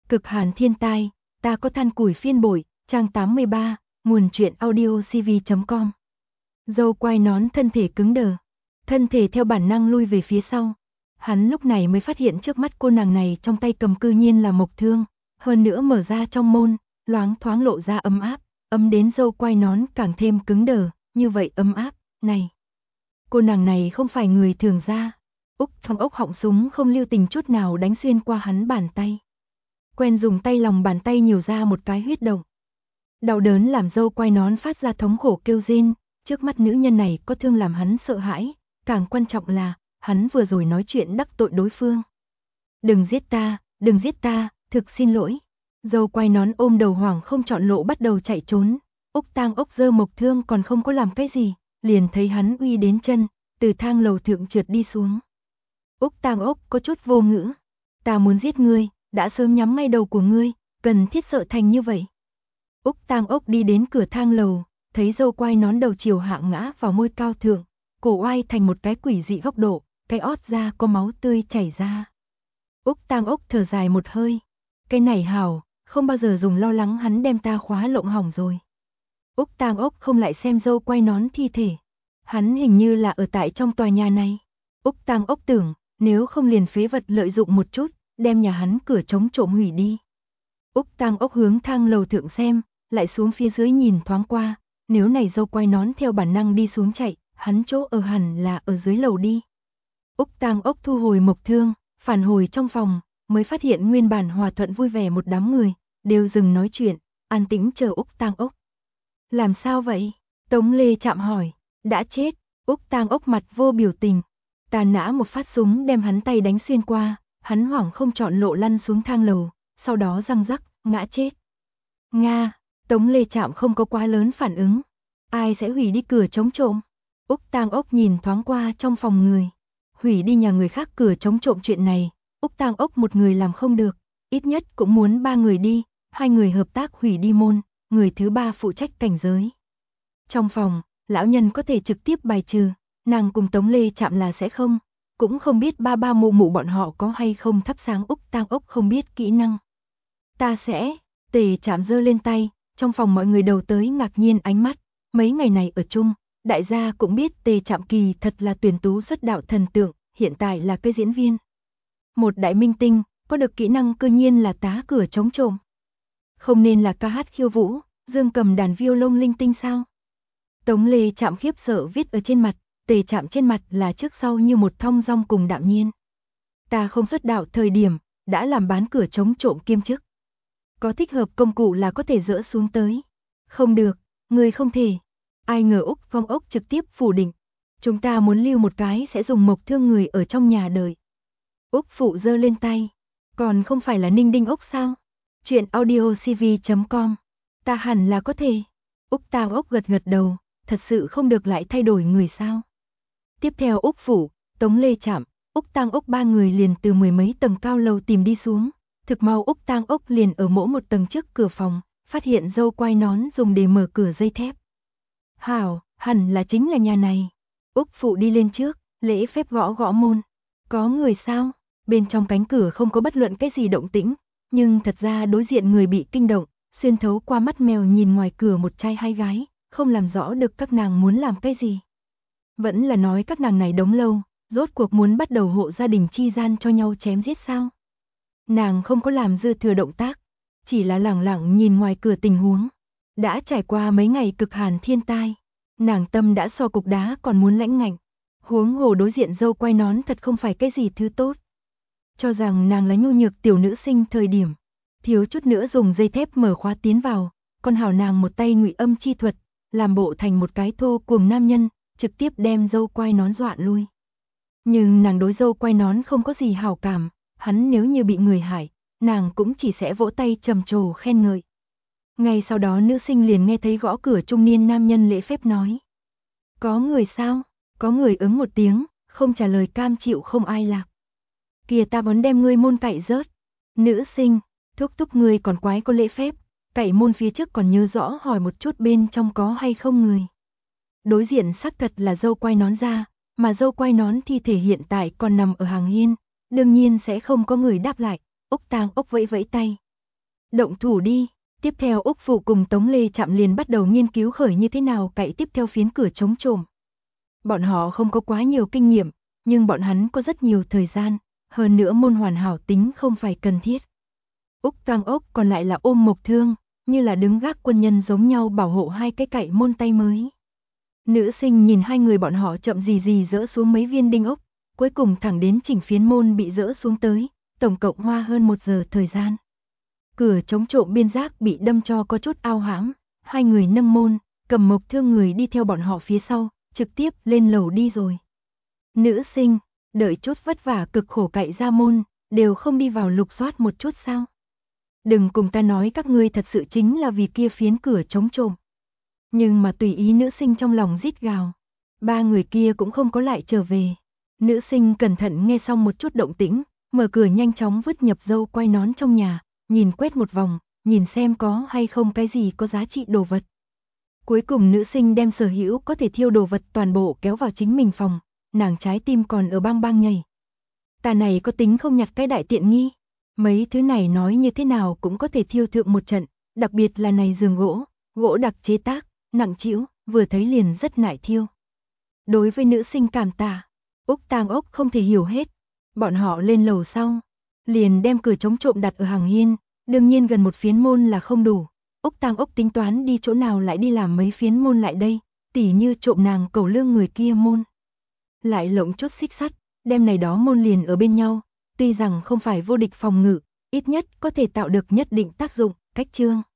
Cực hàn thiên tai, ta có than củi phiên bội, trang 83, nguồn truyện audio cv.com. Dâu quai nón thân thể cứng đờ, thân thể theo bản năng lui về phía sau. Hắn lúc này mới phát hiện trước mắt cô nàng này trong tay cầm cư nhiên là mộc thương, hơn nữa mở ra trong môn, loáng thoáng lộ ra ấm áp, ấm đến dâu quai nón càng thêm cứng đờ, như vậy ấm áp, này. Cô nàng này không phải người thường ra. Úc trong ốc họng súng không lưu tình chút nào đánh xuyên qua hắn bàn tay. Quen dùng tay lòng bàn tay nhiều ra một cái huyết động. Đau đớn làm dâu quai nón phát ra thống khổ kêu rên, trước mắt nữ nhân này có thương làm hắn sợ hãi, càng quan trọng là, hắn vừa rồi nói chuyện đắc tội đối phương. Đừng giết ta, thực xin lỗi. Dâu quai nón ôm đầu hoảng không chọn lộ bắt đầu chạy trốn. Úc Tang Ốc giơ mộc thương còn không có làm cái gì, liền thấy hắn uy đến chân, từ thang lầu thượng trượt đi xuống. Úc Tang Ốc có chút vô ngữ. Ta muốn giết ngươi, đã sớm nhắm ngay đầu của ngươi, cần thiết sợ thành như vậy. Úc Tang Ốc đi đến cửa thang lầu, thấy dâu quai nón đầu chiều hạ ngã vào môi cao thượng, cổ oai thành một cái quỷ dị góc độ, cái ót ra có máu tươi chảy ra. Úc Tang Ốc thở dài một hơi, cái này hảo, không bao giờ dùng lo lắng hắn đem ta khóa lộng hỏng rồi. Úc Tang Ốc không lại xem dâu quai nón thi thể, hắn hình như là ở tại trong tòa nhà này. Úc Tang Ốc tưởng, nếu không liền phế vật lợi dụng một chút, đem nhà hắn cửa chống trộm hủy đi. Úc Tang Ốc hướng thang lầu thượng xem, lại xuống phía dưới nhìn thoáng qua, nếu này dâu quai nón theo bản năng đi xuống chạy, hắn chỗ ở hẳn là ở dưới lầu đi. Úc Tang Ốc thu hồi mộc thương, phản hồi trong phòng, mới phát hiện nguyên bản hòa thuận vui vẻ một đám người, đều dừng nói chuyện, an tĩnh chờ Úc Tang Ốc. Làm sao vậy? Tống Lê chạm hỏi. Đã chết. Úc Tang Ốc mặt vô biểu tình. Ta nã một phát súng đem hắn tay đánh xuyên qua, hắn hoảng không chọn lộ lăn xuống thang lầu, sau đó răng rắc, ngã chết. Nga. Tống Lê chạm không có quá lớn phản ứng. Ai sẽ hủy đi cửa chống trộm? Úc Tang Ốc nhìn thoáng qua trong phòng người. Hủy đi nhà người khác cửa chống trộm chuyện này, Úc Tang Ốc một người làm không được, ít nhất cũng muốn 3 người đi, 2 người hợp tác hủy đi môn, người thứ 3 phụ trách cảnh giới. Trong phòng, lão nhân có thể trực tiếp bài trừ, nàng cùng Tống Lê chạm là sẽ không, cũng không biết ba ba mụ mụ bọn họ có hay không thắp sáng. Úc Tang Ốc không biết kỹ năng. Ta sẽ, Tề chạm giơ lên tay, trong phòng mọi người đầu tới ngạc nhiên ánh mắt, mấy ngày này ở chung, đại gia cũng biết Tề Trạm kỳ thật là tuyển tú xuất đạo thần tượng, hiện tại là cái diễn viên. Một đại minh tinh, có được kỹ năng cư nhiên là tá cửa chống trộm. Không nên là ca hát khiêu vũ, dương cầm đàn violon linh tinh sao? Tống Lê Trạm khiếp sợ viết ở trên mặt, Tề Trạm trên mặt là trước sau như một thong dong cùng đạm nhiên. Ta không xuất đạo thời điểm, đã làm bán cửa chống trộm kiêm chức. Có thích hợp công cụ là có thể dỡ xuống tới. Không được, người không thể. Ai ngờ Úc Phong Ốc trực tiếp phủ định. Chúng ta muốn lưu một cái sẽ dùng mộc thương người ở trong nhà đợi. Úc Phụ giơ lên tay. Còn không phải là Ninh Đinh Ốc sao? Chuyện audio cv.com. Ta hẳn là có thể. Úc Tang Ốc gật gật đầu, thật sự không được lại thay đổi người sao? Tiếp theo Úc Phụ, Tống Lê Trạm, Úc Tang Ốc 3 người liền từ mười mấy tầng cao lầu tìm đi xuống. Thực mau Úc Tang Ốc liền ở mỗi một tầng trước cửa phòng, phát hiện dâu quai nón dùng để mở cửa dây thép. Hảo, hẳn là chính là nhà này. Úc Phụ đi lên trước, lễ phép gõ gõ môn. Có người sao? Bên trong cánh cửa không có bất luận cái gì động tĩnh, nhưng thật ra đối diện người bị kinh động, xuyên thấu qua mắt mèo nhìn ngoài cửa một trai hai gái, không làm rõ được các nàng muốn làm cái gì. Vẫn là nói các nàng này đống lâu, rốt cuộc muốn bắt đầu hộ gia đình chi gian cho nhau chém giết sao? Nàng không có làm dư thừa động tác, chỉ là lẳng lặng nhìn ngoài cửa tình huống. Đã trải qua mấy ngày cực hàn thiên tai, nàng tâm đã so cục đá còn muốn lãnh ngạnh. Huống hồ đối diện dâu quai nón thật không phải cái gì thứ tốt. Cho rằng nàng là nhu nhược tiểu nữ sinh thời điểm, thiếu chút nữa dùng dây thép mở khóa tiến vào, còn hảo nàng một tay ngụy âm chi thuật, làm bộ thành một cái thô cuồng nam nhân, trực tiếp đem dâu quai nón dọa lui. Nhưng nàng đối dâu quai nón không có gì hảo cảm, hắn nếu như bị người hại, nàng cũng chỉ sẽ vỗ tay trầm trồ khen ngợi. Ngay sau đó nữ sinh liền nghe thấy gõ cửa trung niên nam nhân lễ phép nói. Có người sao? Có người ứng một tiếng, không trả lời cam chịu không ai lạc. Kìa ta muốn đem ngươi môn cậy rớt. Nữ sinh, thúc thúc ngươi còn quái có lễ phép, cậy môn phía trước còn nhớ rõ hỏi một chút bên trong có hay không người. Đối diện xác thật là dâu quai nón ra, mà dâu quai nón thi thể hiện tại còn nằm ở hàng hiên, đương nhiên sẽ không có người đáp lại. Úc Tang Ốc vẫy vẫy tay, Động thủ đi. Tiếp theo Úc Phụ cùng Tống Lê Trạm liền bắt đầu nghiên cứu khởi như thế nào cậy tiếp theo phiến cửa chống trộm. Bọn họ không có quá nhiều kinh nghiệm, nhưng bọn hắn có rất nhiều thời gian, hơn nữa môn hoàn hảo tính không phải cần thiết. Úc Tang Ốc còn lại là ôm Mộc Thương, như là đứng gác quân nhân giống nhau bảo hộ hai cái cậy môn tay mới. Nữ sinh nhìn hai người bọn họ chậm gì dỡ xuống mấy viên đinh ốc, cuối cùng thẳng đến chỉnh phiến môn bị dỡ xuống tới, tổng cộng hoa hơn 1 giờ thời gian. Cửa chống trộm biên giác bị đâm cho có chút ao hãm, hai người nâng môn, cầm Mộc Thương người đi theo bọn họ phía sau, trực tiếp lên lầu đi rồi. Nữ sinh, đợi chút vất vả cực khổ cậy ra môn, đều không đi vào lục soát một chút sao? Đừng cùng ta nói các ngươi thật sự chính là vì kia phiến cửa chống trộm. Nhưng mà tùy ý nữ sinh trong lòng rít gào. Ba người kia cũng không có lại trở về. Nữ sinh cẩn thận nghe xong một chút động tĩnh, mở cửa nhanh chóng vứt nhập dâu quay nón trong nhà, nhìn quét một vòng, nhìn xem có hay không cái gì có giá trị đồ vật. Cuối cùng nữ sinh đem sở hữu có thể thiêu đồ vật toàn bộ kéo vào chính mình phòng, nàng trái tim còn ở bang bang nhảy. Ta này có tính không nhặt cái đại tiện nghi? Mấy thứ này nói như thế nào cũng có thể thiêu thượng một trận, đặc biệt là này giường gỗ đặc chế tác, nặng trĩu, vừa thấy liền rất nại thiêu. Đối với nữ sinh cảm tạ, Úc Tang Ốc không thể hiểu hết. Bọn họ lên lầu sau, liền đem cửa chống trộm đặt ở hàng hiên, đương nhiên gần một phiến môn là không đủ. Úc Tang Ốc tính toán đi chỗ nào lại đi làm mấy phiến môn lại đây, tỉ như trộm nàng cẩu lương người kia môn. Lại lộng chút xích sắt, đem này đó môn liền ở bên nhau, tuy rằng không phải vô địch phòng ngự, ít nhất có thể tạo được nhất định tác dụng, cách chương.